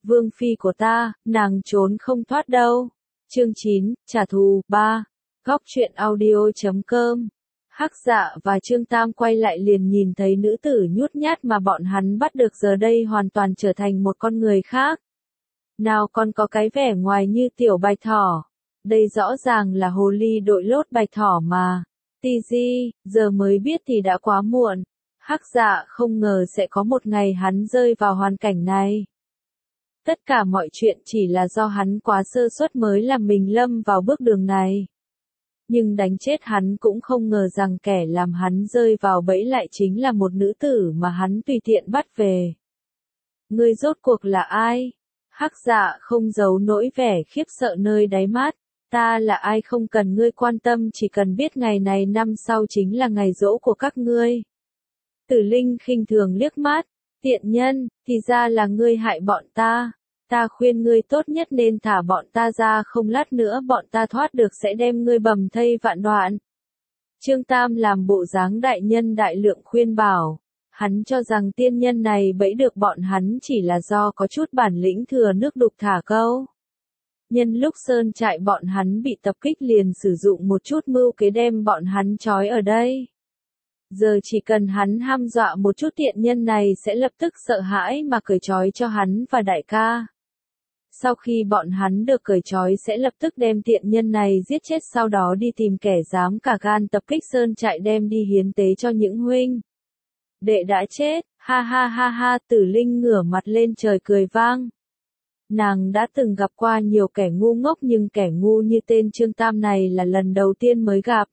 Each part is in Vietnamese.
Vương phi của ta, nàng trốn không thoát đâu. Chương 9, trả thù, 3. Góc truyện audio.com. Hắc Dạ và Trương Tam quay lại liền nhìn thấy nữ tử nhút nhát mà bọn hắn bắt được giờ đây hoàn toàn trở thành một con người khác. Nào còn có cái vẻ ngoài như tiểu bạch thỏ. Đây rõ ràng là hồ ly đội lốt bạch thỏ mà. Tì giờ mới biết thì đã quá muộn. Hắc Dạ không ngờ sẽ có một ngày hắn rơi vào hoàn cảnh này. Tất cả mọi chuyện chỉ là do hắn quá sơ suất mới làm mình lâm vào bước đường này. Nhưng đánh chết hắn cũng không ngờ rằng kẻ làm hắn rơi vào bẫy lại chính là một nữ tử mà hắn tùy tiện bắt về. Ngươi rốt cuộc là ai? Hắc Dạ không giấu nỗi vẻ khiếp sợ nơi đáy mắt. Ta là ai không cần ngươi quan tâm, chỉ cần biết ngày này năm sau chính là ngày giỗ của các ngươi. Tử Linh khinh thường liếc mắt. Tiện nhân, thì ra là ngươi hại bọn ta. Ta khuyên ngươi tốt nhất nên thả bọn ta ra, không lát nữa bọn ta thoát được sẽ đem ngươi bầm thây vạn đoạn. Trương Tam làm bộ dáng đại nhân đại lượng khuyên bảo. Hắn cho rằng tiên nhân này bẫy được bọn hắn chỉ là do có chút bản lĩnh thừa nước đục thả câu. Nhân lúc sơn trại bọn hắn bị tập kích liền sử dụng một chút mưu kế đem bọn hắn trói ở đây. Giờ chỉ cần hắn hăm dọa một chút tiện nhân này sẽ lập tức sợ hãi mà cởi trói cho hắn và đại ca. Sau khi bọn hắn được cởi trói sẽ lập tức đem tiện nhân này giết chết, sau đó đi tìm kẻ dám cả gan tập kích sơn trại đem đi hiến tế cho những huynh đệ đã chết. Ha ha ha ha, Tử Linh ngửa mặt lên trời cười vang. Nàng đã từng gặp qua nhiều kẻ ngu ngốc nhưng kẻ ngu như tên Trương Tam này là lần đầu tiên mới gặp.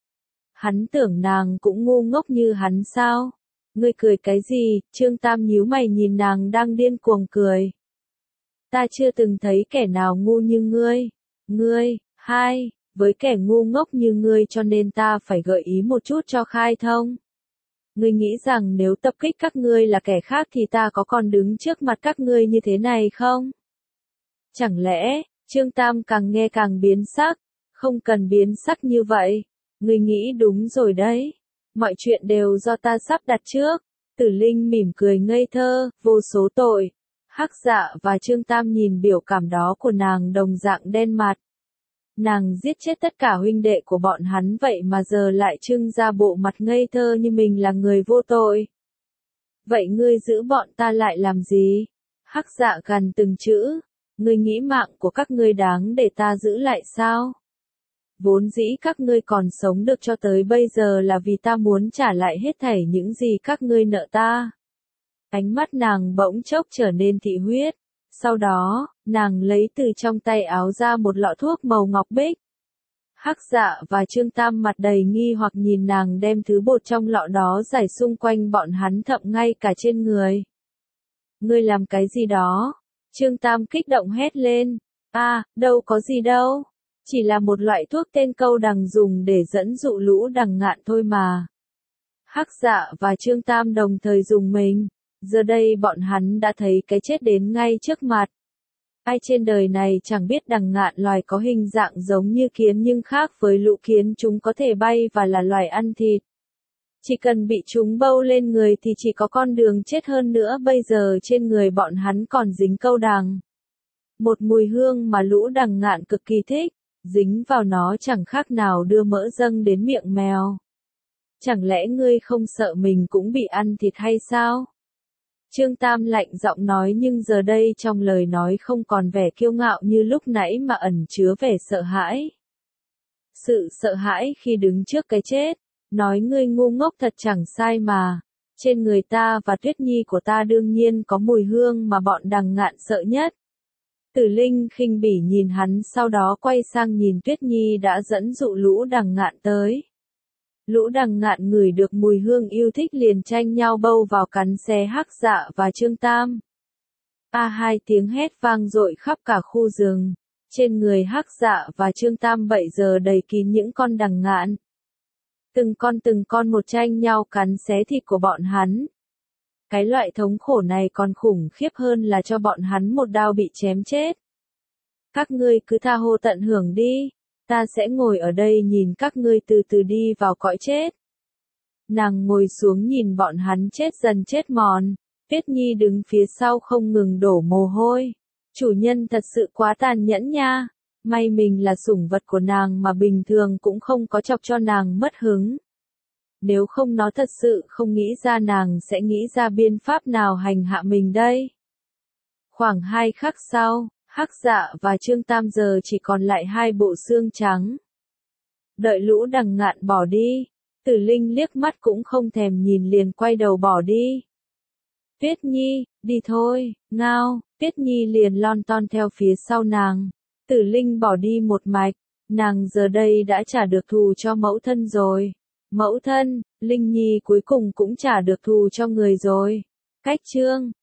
Hắn tưởng nàng cũng ngu ngốc như hắn sao? Ngươi cười cái gì? Trương Tam nhíu mày nhìn nàng đang điên cuồng cười. Ta chưa từng thấy kẻ nào ngu như ngươi. Ngươi, với kẻ ngu ngốc như ngươi cho nên ta phải gợi ý một chút cho khai thông. Ngươi nghĩ rằng nếu tập kích các ngươi là kẻ khác thì ta có còn đứng trước mặt các ngươi như thế này không? Chẳng lẽ, Trương Tam càng nghe càng biến sắc, không cần biến sắc như vậy. Ngươi nghĩ đúng rồi đấy. Mọi chuyện đều do ta sắp đặt trước. Tử Linh mỉm cười ngây thơ, vô số tội. Hắc Dạ và Trương Tam nhìn biểu cảm đó của nàng đồng dạng đen mặt. Nàng giết chết tất cả huynh đệ của bọn hắn vậy mà giờ lại trưng ra bộ mặt ngây thơ như mình là người vô tội. Vậy ngươi giữ bọn ta lại làm gì? Hắc Dạ gằn từng chữ. Ngươi nghĩ mạng của các ngươi đáng để ta giữ lại sao? Vốn dĩ các ngươi còn sống được cho tới bây giờ là vì ta muốn trả lại hết thảy những gì các ngươi nợ ta. Ánh mắt nàng bỗng chốc trở nên thị huyết. Sau đó, nàng lấy từ trong tay áo ra một lọ thuốc màu ngọc bích. Hắc Dạ và Trương Tam mặt đầy nghi hoặc nhìn nàng đem thứ bột trong lọ đó rải xung quanh bọn hắn, thậm ngay cả trên người. Ngươi làm cái gì đó? Trương Tam kích động hét lên. Đâu có gì đâu. Chỉ là một loại thuốc tên câu đằng dùng để dẫn dụ lũ đằng ngạn thôi mà. Hắc Dạ và Trương Tam đồng thời dùng mình. Giờ đây bọn hắn đã thấy cái chết đến ngay trước mặt. Ai trên đời này chẳng biết đằng ngạn loài có hình dạng giống như kiến nhưng khác với lũ kiến, chúng có thể bay và là loài ăn thịt. Chỉ cần bị chúng bâu lên người thì chỉ có con đường chết, hơn nữa bây giờ trên người bọn hắn còn dính câu đằng. Một mùi hương mà lũ đằng ngạn cực kỳ thích, dính vào nó chẳng khác nào đưa mỡ dâng đến miệng mèo. Chẳng lẽ ngươi không sợ mình cũng bị ăn thịt hay sao? Trương Tam lạnh giọng nói, nhưng giờ đây trong lời nói không còn vẻ kiêu ngạo như lúc nãy mà ẩn chứa vẻ sợ hãi. Sự sợ hãi khi đứng trước cái chết. Nói ngươi ngu ngốc thật chẳng sai mà. Trên người ta và Tuyết Nhi của ta đương nhiên có mùi hương mà bọn đằng ngạn sợ nhất. Tử Linh khinh bỉ nhìn hắn, sau đó quay sang nhìn Tuyết Nhi đã dẫn dụ lũ đằng ngạn tới. Lũ đằng ngạn ngửi được mùi hương yêu thích liền tranh nhau bâu vào cắn xé Hắc Dạ và Trương Tam. Hai tiếng hét vang dội khắp cả khu rừng. Trên người Hắc Dạ và Trương Tam bây giờ đầy kín những con đằng ngạn. Từng con một tranh nhau cắn xé thịt của bọn hắn. Cái loại thống khổ này còn khủng khiếp hơn là cho bọn hắn một đao bị chém chết. Các ngươi cứ tha hồ tận hưởng đi. Ta sẽ ngồi ở đây nhìn các ngươi từ từ đi vào cõi chết. Nàng ngồi xuống nhìn bọn hắn chết dần chết mòn. Tuyết Nhi đứng phía sau không ngừng đổ mồ hôi. Chủ nhân thật sự quá tàn nhẫn nha. May mình là sủng vật của nàng mà bình thường cũng không có chọc cho nàng mất hứng. Nếu không nó thật sự không nghĩ ra nàng sẽ nghĩ ra biện pháp nào hành hạ mình đây. Khoảng 2 khắc sau, Hắc Dạ và Trương Tam giờ chỉ còn lại 2 bộ xương trắng. Đợi Lũ Đằng Ngạn bỏ đi, Tử Linh liếc mắt cũng không thèm nhìn liền quay đầu bỏ đi. Tuyết Nhi, đi thôi, ngao, Tuyết Nhi liền lon ton theo phía sau nàng. Tử Linh bỏ đi một mạch, nàng giờ đây đã trả được thù cho mẫu thân rồi. Mẫu thân, Linh Nhi cuối cùng cũng trả được thù cho người rồi. Cách chương